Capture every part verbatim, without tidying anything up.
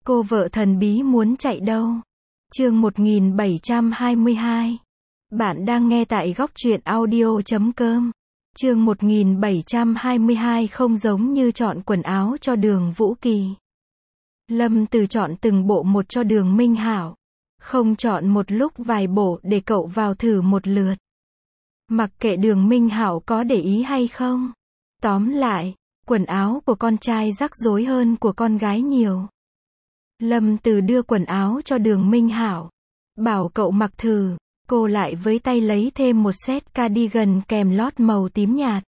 Cô vợ thần bí muốn chạy đâu? Chương một nghìn bảy trăm hai mươi hai. Bạn đang nghe tại góc truyện audio chấm com. Chương một nghìn bảy trăm hai mươi hai không giống như chọn quần áo cho Đường Vũ Kỳ. Lâm Từ chọn từng bộ một cho Đường Minh Hảo. Không chọn một lúc vài bộ để cậu vào thử một lượt. Mặc kệ Đường Minh Hảo có để ý hay không. Tóm lại, quần áo của con trai rắc rối hơn của con gái nhiều. Lâm Từ đưa quần áo cho Đường Minh Hảo. Bảo cậu mặc thử. Cô lại với tay lấy thêm một set cardigan kèm lót màu tím nhạt.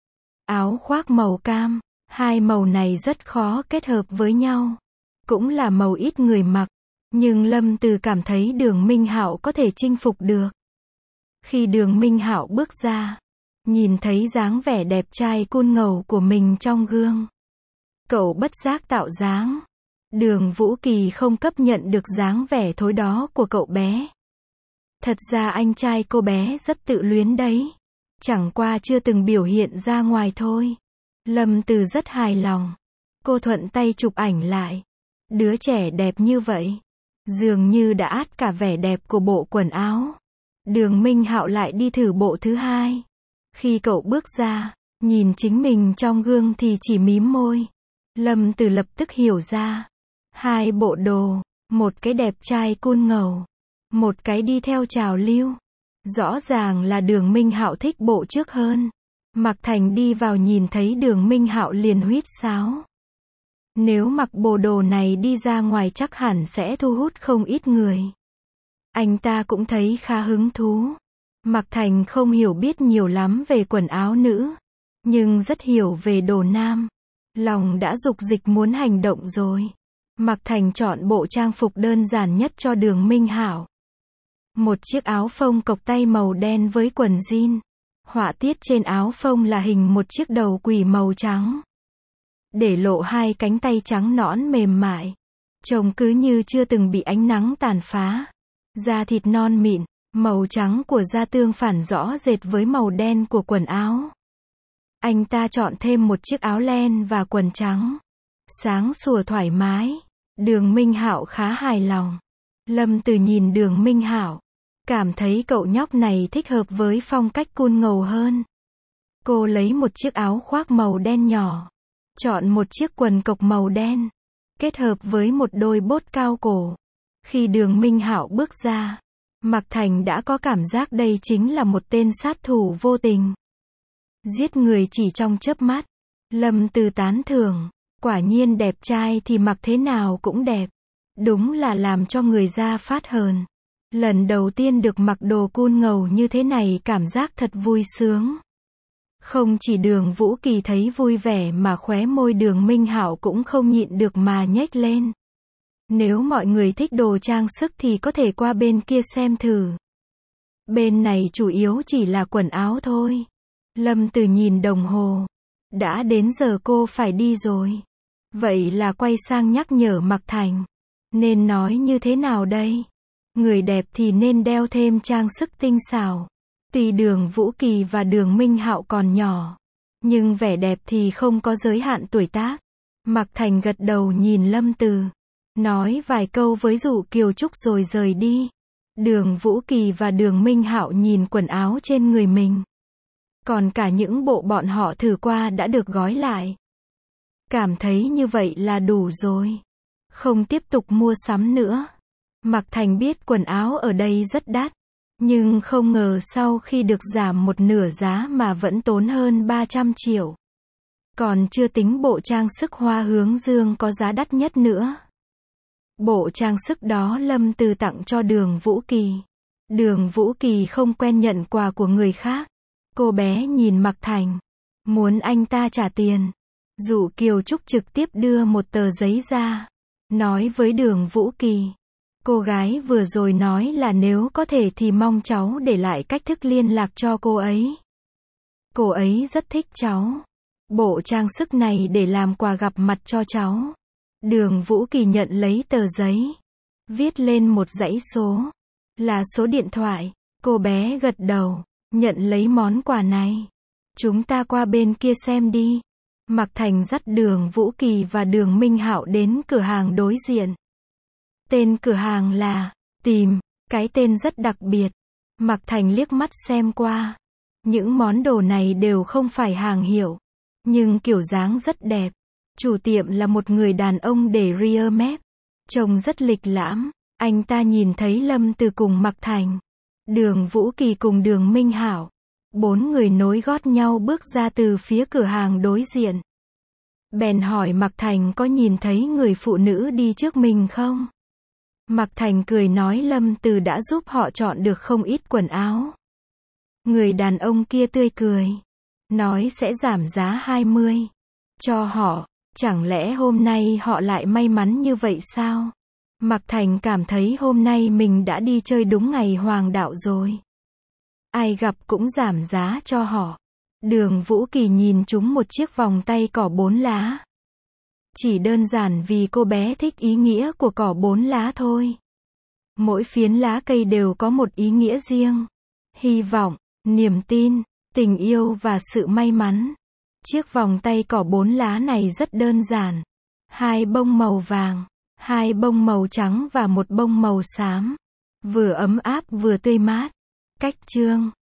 Áo khoác màu cam. Hai màu này rất khó kết hợp với nhau. Cũng là màu ít người mặc. Nhưng Lâm Từ cảm thấy Đường Minh Hảo có thể chinh phục được. Khi Đường Minh Hảo bước ra, nhìn thấy dáng vẻ đẹp trai cool ngầu của mình trong gương, cậu bất giác tạo dáng. Đường Vũ Kỳ không chấp nhận được dáng vẻ thối đó của cậu bé. Thật ra anh trai cô bé rất tự luyến đấy. Chẳng qua chưa từng biểu hiện ra ngoài thôi. Lâm Từ rất hài lòng. Cô thuận tay chụp ảnh lại. Đứa trẻ đẹp như vậy, dường như đã át cả vẻ đẹp của bộ quần áo. Đường Minh Hạo lại đi thử bộ thứ hai. Khi cậu bước ra, nhìn chính mình trong gương thì chỉ mím môi. Lâm Từ lập tức hiểu ra. Hai bộ đồ, một cái đẹp trai cool ngầu, một cái đi theo trào lưu. Rõ ràng là Đường Minh Hạo thích bộ trước hơn. Mạc Thành đi vào nhìn thấy Đường Minh Hạo liền huýt sáo. Nếu mặc bộ đồ này đi ra ngoài chắc hẳn sẽ thu hút không ít người. Anh ta cũng thấy khá hứng thú. Mạc Thành không hiểu biết nhiều lắm về quần áo nữ, nhưng rất hiểu về đồ nam. Lòng đã dục dịch muốn hành động rồi. Mạc Thành chọn bộ trang phục đơn giản nhất cho Đường Minh Hảo. Một chiếc áo phông cộc tay màu đen với quần jean. Họa tiết trên áo phông là hình một chiếc đầu quỷ màu trắng. Để lộ hai cánh tay trắng nõn mềm mại. Trông cứ như chưa từng bị ánh nắng tàn phá. Da thịt non mịn, màu trắng của da tương phản rõ rệt với màu đen của quần áo. Anh ta chọn thêm một chiếc áo len và quần trắng. Sáng sủa thoải mái. Đường Minh Hạo khá hài lòng. Lâm Từ nhìn Đường Minh Hạo, cảm thấy cậu nhóc này thích hợp với phong cách cool ngầu hơn. Cô lấy một chiếc áo khoác màu đen nhỏ, chọn một chiếc quần cộc màu đen, kết hợp với một đôi bốt cao cổ. Khi Đường Minh Hạo bước ra, Mạc Thành đã có cảm giác đây chính là một tên sát thủ vô tình. Giết người chỉ trong chớp mắt. Lâm Từ tán thưởng. Quả nhiên đẹp trai thì mặc thế nào cũng đẹp. Đúng là làm cho người da phát hờn. Lần đầu tiên được mặc đồ cool ngầu như thế này cảm giác thật vui sướng. Không chỉ Đường Vũ Kỳ thấy vui vẻ mà khóe môi Đường Minh Hạo cũng không nhịn được mà nhếch lên. Nếu mọi người thích đồ trang sức thì có thể qua bên kia xem thử. Bên này chủ yếu chỉ là quần áo thôi. Lâm Từ nhìn đồng hồ. Đã đến giờ cô phải đi rồi. Vậy là quay sang nhắc nhở Mạc Thành. Nên nói như thế nào đây? Người đẹp thì nên đeo thêm trang sức tinh xảo. Tuy Đường Vũ Kỳ và Đường Minh Hạo còn nhỏ, nhưng vẻ đẹp thì không có giới hạn tuổi tác. Mạc Thành gật đầu nhìn Lâm Từ, nói vài câu với Dụ Kiều Trúc rồi rời đi. Đường Vũ Kỳ và Đường Minh Hạo nhìn quần áo trên người mình. Còn cả những bộ bọn họ thử qua đã được gói lại. Cảm thấy như vậy là đủ rồi. Không tiếp tục mua sắm nữa. Mạc Thành biết quần áo ở đây rất đắt. Nhưng không ngờ sau khi được giảm một nửa giá mà vẫn tốn hơn ba trăm triệu. Còn chưa tính bộ trang sức hoa hướng dương có giá đắt nhất nữa. Bộ trang sức đó Lâm Từ tặng cho Đường Vũ Kỳ. Đường Vũ Kỳ không quen nhận quà của người khác. Cô bé nhìn Mạc Thành, muốn anh ta trả tiền. Dụ Kiều Trúc trực tiếp đưa một tờ giấy ra, nói với Đường Vũ Kỳ. Cô gái vừa rồi nói là nếu có thể thì mong cháu để lại cách thức liên lạc cho cô ấy. Cô ấy rất thích cháu. Bộ trang sức này để làm quà gặp mặt cho cháu. Đường Vũ Kỳ nhận lấy tờ giấy, viết lên một dãy số, là số điện thoại. Cô bé gật đầu, nhận lấy món quà này. Chúng ta qua bên kia xem đi. Mạc Thành dắt Đường Vũ Kỳ và Đường Minh Hạo đến cửa hàng đối diện. Tên cửa hàng là Tìm, cái tên rất đặc biệt. Mạc Thành liếc mắt xem qua. Những món đồ này đều không phải hàng hiệu, nhưng kiểu dáng rất đẹp. Chủ tiệm là một người đàn ông để ria mép, trông rất lịch lãm. Anh ta nhìn thấy Lâm Từ cùng Mạc Thành, Đường Vũ Kỳ cùng Đường Minh Hảo. Bốn người nối gót nhau bước ra từ phía cửa hàng đối diện. Bèn hỏi Mạc Thành có nhìn thấy người phụ nữ đi trước mình không? Mạc Thành cười nói Lâm Từ đã giúp họ chọn được không ít quần áo. Người đàn ông kia tươi cười, nói sẽ giảm giá hai mươi cho họ. Chẳng lẽ hôm nay họ lại may mắn như vậy sao? Mạc Thành cảm thấy hôm nay mình đã đi chơi đúng ngày hoàng đạo rồi. Ai gặp cũng giảm giá cho họ. Đường Vũ Kỳ nhìn chúng một chiếc vòng tay cỏ bốn lá. Chỉ đơn giản vì cô bé thích ý nghĩa của cỏ bốn lá thôi. Mỗi phiến lá cây đều có một ý nghĩa riêng. Hy vọng, niềm tin, tình yêu và sự may mắn. Chiếc vòng tay cỏ bốn lá này rất đơn giản. Hai bông màu vàng, hai bông màu trắng và một bông màu xám. Vừa ấm áp vừa tươi mát. Cách trương.